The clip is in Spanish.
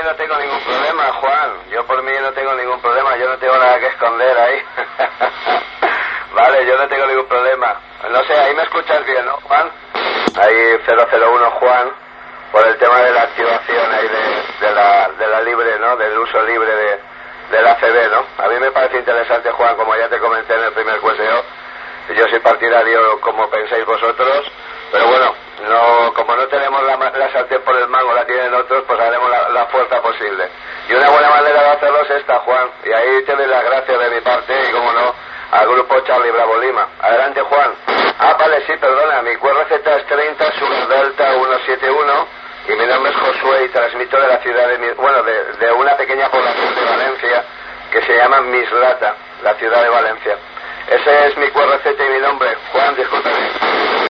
no tengo ningún problema, Juan. Yo por mí no tengo ningún problema. Yo no tengo nada que esconder ahí. Vale, yo no tengo ningún problema. No sé, ahí me escuchas bien, ¿no, Juan? Ahí 001, Juan, por el tema de la activación ahí de la libre, ¿no? Del uso libre del ACB, ¿no? A mí me parece interesante, Juan, como ya te comenté en el primer cueseo. Yo soy partidario como pensáis vosotros, pero bueno, como no tenemos la sartén por el mango, la tienen otros, pues haremos la fuerza posible. Y una buena manera de hacerlo es esta, Juan, y ahí te doy las gracias de mi parte, y como no, al grupo Charlie Bravo Lima. Adelante, Juan. Vale, sí, perdona, mi QRZ es 30 Sugar Delta 171, y mi nombre es Josué y transmito de la ciudad de una pequeña población de Valencia que se llama Mislata, la ciudad de Valencia. Ese es mi QRZ y mi nombre. Juan, discúlpame.